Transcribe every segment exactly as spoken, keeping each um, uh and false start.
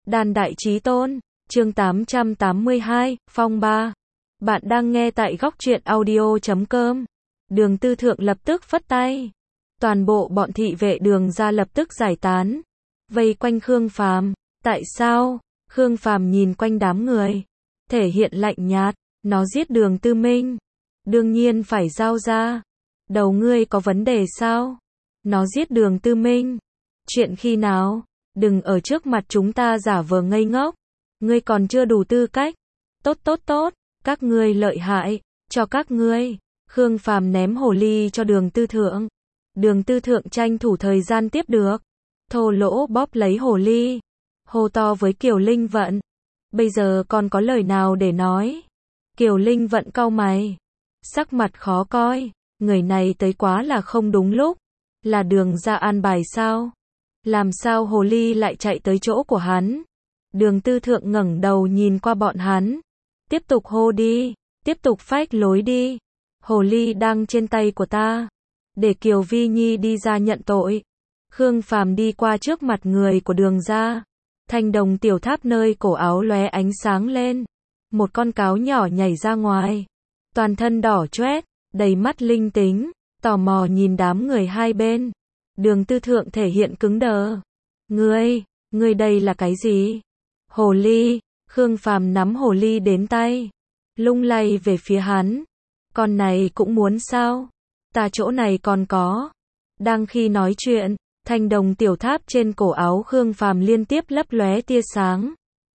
Đàn đại chí tôn, chương tám trăm tám mươi hai, phong ba. Bạn đang nghe tại góc truyện audio chấm com. Đường Tư Thượng lập tức phất tay. Toàn bộ bọn thị vệ Đường gia lập tức giải tán. Vây quanh Khương Phàm. Tại sao? Khương Phàm nhìn quanh đám người. Thể hiện lạnh nhạt. Nó giết Đường Tư Minh. Đương nhiên phải giao ra. Đầu ngươi có vấn đề sao? Nó giết Đường Tư Minh. Chuyện khi nào? Đừng ở trước mặt chúng ta giả vờ ngây ngốc. Ngươi còn chưa đủ tư cách. Tốt tốt tốt, các ngươi lợi hại, cho các ngươi. Khương Phàm ném hồ ly cho Đường Tư Thượng. Đường Tư Thượng tranh thủ thời gian tiếp được. Thô lỗ bóp lấy hồ ly. Hô to với Kiều Linh Vận. Bây giờ còn có lời nào để nói? Kiều Linh Vận cau mày. Sắc mặt khó coi. Người này tới quá là không đúng lúc. Là Đường gia an bài sao? Làm sao hồ ly lại chạy tới chỗ của hắn? Đường Tư Thượng ngẩng đầu nhìn qua bọn hắn. Tiếp tục hô đi, tiếp tục phách lối đi. Hồ ly đang trên tay của ta. Để Kiều Vi Nhi đi ra nhận tội. Khương Phàm đi qua trước mặt người của Đường gia. Thanh đồng tiểu tháp nơi cổ áo lóe ánh sáng lên. Một con cáo nhỏ nhảy ra ngoài. Toàn thân đỏ choét, đầy mắt linh tính, tò mò nhìn đám người hai bên. Đường Tư Thượng thể hiện cứng đờ. Ngươi, ngươi đây là cái gì? Hồ ly. Khương Phàm nắm hồ ly đến tay. Lung lay về phía hắn. Con này cũng muốn sao? Ta chỗ này còn có. Đang khi nói chuyện, thanh đồng tiểu tháp trên cổ áo Khương Phàm liên tiếp lấp lóe tia sáng.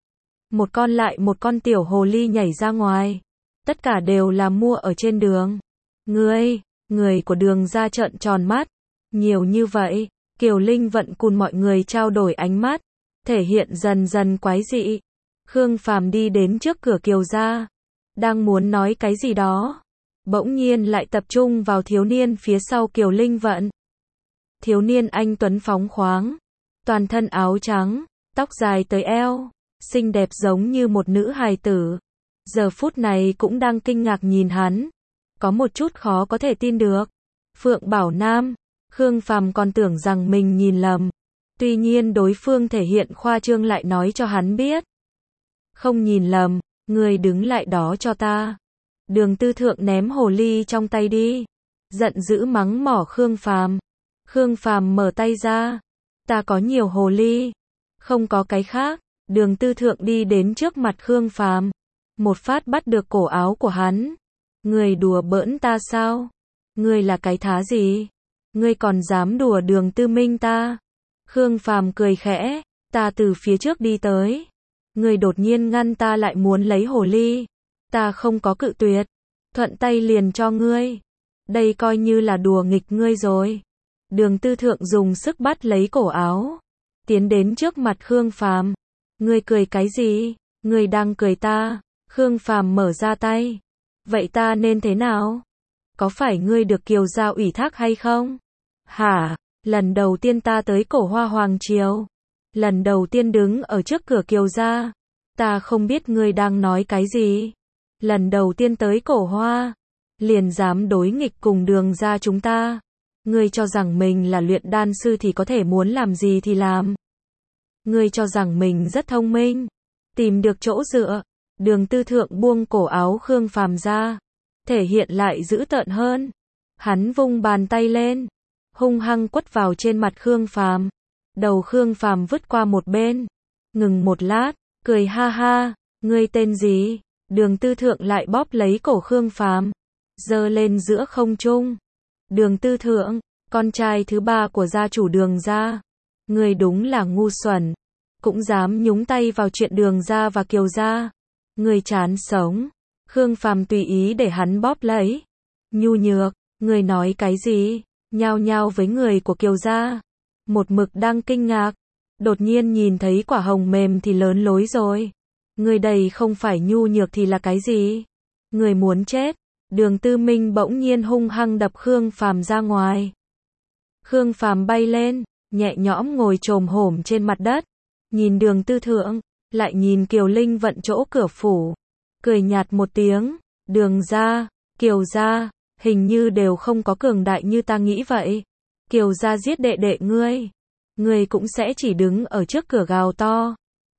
Một con lại một con tiểu hồ ly nhảy ra ngoài. Tất cả đều là mua ở trên đường. Ngươi, người của Đường gia trợn tròn mắt. Nhiều như vậy, Kiều Linh Vận cùng mọi người trao đổi ánh mắt, thể hiện dần dần quái dị. Khương Phàm đi đến trước cửa Kiều gia, đang muốn nói cái gì đó, bỗng nhiên lại tập trung vào thiếu niên phía sau Kiều Linh Vận. Thiếu niên anh tuấn phóng khoáng, toàn thân áo trắng, tóc dài tới eo, xinh đẹp giống như một nữ hài tử. Giờ phút này cũng đang kinh ngạc nhìn hắn, có một chút khó có thể tin được. Phượng Bảo Nam. Khương Phàm còn tưởng rằng mình nhìn lầm. Tuy nhiên đối phương thể hiện khoa trương lại nói cho hắn biết. Không nhìn lầm, ngươi đứng lại đó cho ta. Đường Tư Thượng ném hồ ly trong tay đi. Giận dữ mắng mỏ Khương Phàm. Khương Phàm mở tay ra. Ta có nhiều hồ ly. Không có cái khác. Đường Tư Thượng đi đến trước mặt Khương Phàm. Một phát bắt được cổ áo của hắn. Ngươi đùa bỡn ta sao? Ngươi là cái thá gì? Ngươi còn dám đùa Đường Tư Minh ta? Khương Phàm cười khẽ, ta từ phía trước đi tới. Ngươi đột nhiên ngăn ta lại muốn lấy hồ ly. Ta không có cự tuyệt. Thuận tay liền cho ngươi. Đây coi như là đùa nghịch ngươi rồi. Đường Tư Thượng dùng sức bắt lấy cổ áo. Tiến đến trước mặt Khương Phàm. Ngươi cười cái gì? Ngươi đang cười ta. Khương Phàm mở ra tay. Vậy ta nên thế nào? Có phải ngươi được Kiều gia ủy thác hay không? Hả? Lần đầu tiên ta tới cổ Hoa Hoàng Triều. Lần đầu tiên đứng ở trước cửa Kiều gia. Ta không biết ngươi đang nói cái gì. Lần đầu tiên tới cổ Hoa. Liền dám đối nghịch cùng Đường gia chúng ta. Ngươi cho rằng mình là luyện đan sư thì có thể muốn làm gì thì làm. Ngươi cho rằng mình rất thông minh. Tìm được chỗ dựa. Đường Tư Thượng buông cổ áo Khương Phàm ra. Thể hiện lại dữ tợn hơn. Hắn vung bàn tay lên. Hung hăng quất vào trên mặt Khương Phàm. Đầu Khương Phàm vứt qua một bên. Ngừng một lát, cười ha ha. Ngươi tên gì? Đường Tư Thượng lại bóp lấy cổ Khương Phàm. Giơ lên giữa không trung. Đường Tư Thượng, con trai thứ ba của gia chủ Đường gia. Ngươi đúng là ngu xuẩn. Cũng dám nhúng tay vào chuyện Đường gia và Kiều gia. Ngươi chán sống. Khương Phàm tùy ý để hắn bóp lấy. Nhu nhược, ngươi nói cái gì? Nhao nhao với người của Kiều gia. Một mực đang kinh ngạc. Đột nhiên nhìn thấy quả hồng mềm thì lớn lối rồi. Ngươi đây không phải nhu nhược thì là cái gì? Ngươi muốn chết. Đường Tư Minh bỗng nhiên hung hăng đập Khương Phàm ra ngoài. Khương Phàm bay lên, nhẹ nhõm ngồi chồm hổm trên mặt đất. Nhìn Đường Tư Thượng, lại nhìn Kiều Linh Vận chỗ cửa phủ. Cười nhạt một tiếng. Đường gia, Kiều gia, hình như đều không có cường đại như ta nghĩ vậy. Kiều gia giết đệ đệ ngươi. Ngươi cũng sẽ chỉ đứng ở trước cửa gào to.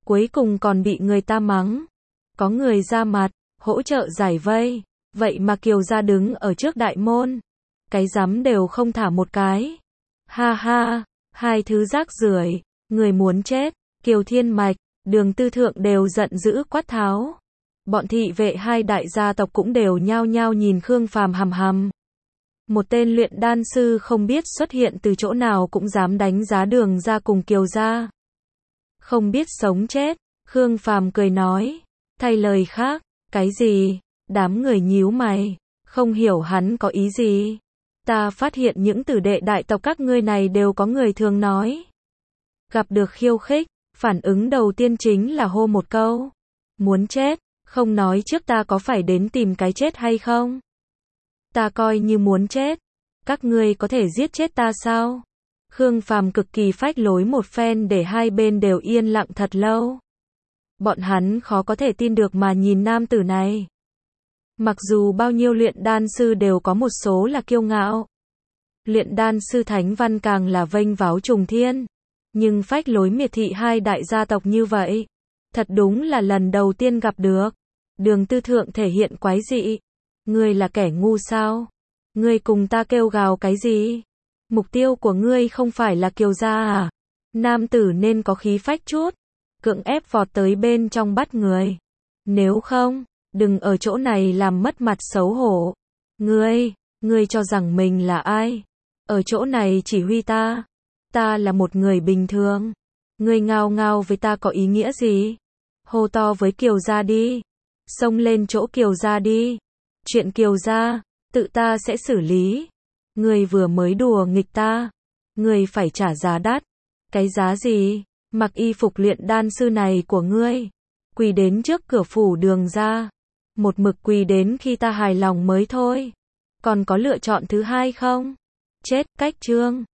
cuối cùng còn bị người ta mắng. Có người ra mặt, hỗ trợ giải vây, vậy mà Kiều gia đứng ở trước đại môn. Cái rắm đều không thả một cái. Ha ha, hai thứ rác rưởi, người muốn chết, Kiều Thiên Mạch, Đường Tư Thượng đều giận dữ quát tháo. Bọn thị vệ hai đại gia tộc cũng đều nhao nhao nhìn Khương Phàm hằm hằm. Một tên luyện đan sư không biết xuất hiện từ chỗ nào cũng dám đánh giá Đường gia cùng Kiều gia. Không biết sống chết, Khương Phàm cười nói. Thay lời khác, cái gì? Đám người nhíu mày, không hiểu hắn có ý gì. Ta phát hiện những tử đệ đại tộc các ngươi này đều có người thường nói. Gặp được khiêu khích, phản ứng đầu tiên chính là hô một câu. Muốn chết, không nói trước ta có phải đến tìm cái chết hay không? Ta coi như muốn chết. Các ngươi có thể giết chết ta sao? Khương Phàm cực kỳ phách lối một phen để hai bên đều yên lặng thật lâu. Bọn hắn khó có thể tin được mà nhìn nam tử này. Mặc dù bao nhiêu luyện đan sư đều có một số là kiêu ngạo. Luyện đan sư Thánh Văn càng là vênh váo trùng thiên. Nhưng phách lối miệt thị hai đại gia tộc như vậy. Thật đúng là lần đầu tiên gặp được. Đường Tư Thượng thể hiện quái dị. Ngươi là kẻ ngu sao? Ngươi cùng ta kêu gào cái gì? Mục tiêu của ngươi không phải là Kiều gia à? Nam tử nên có khí phách chút. Cưỡng ép vọt tới bên trong bắt người. Nếu không, đừng ở chỗ này làm mất mặt xấu hổ. Ngươi, ngươi cho rằng mình là ai? Ở chỗ này chỉ huy ta. Ta là một người bình thường. Ngươi ngao ngao với ta có ý nghĩa gì? Hô to với Kiều gia đi. Xông lên chỗ Kiều gia đi. Chuyện Kiều gia, tự ta sẽ xử lý. Ngươi vừa mới đùa nghịch ta. Ngươi phải trả giá đắt. Cái giá gì? Mặc y phục luyện đan sư này của ngươi. Quỳ đến trước cửa phủ Đường gia. Một mực quỳ đến khi ta hài lòng mới thôi. Còn có lựa chọn thứ hai không? Chết, cách chương.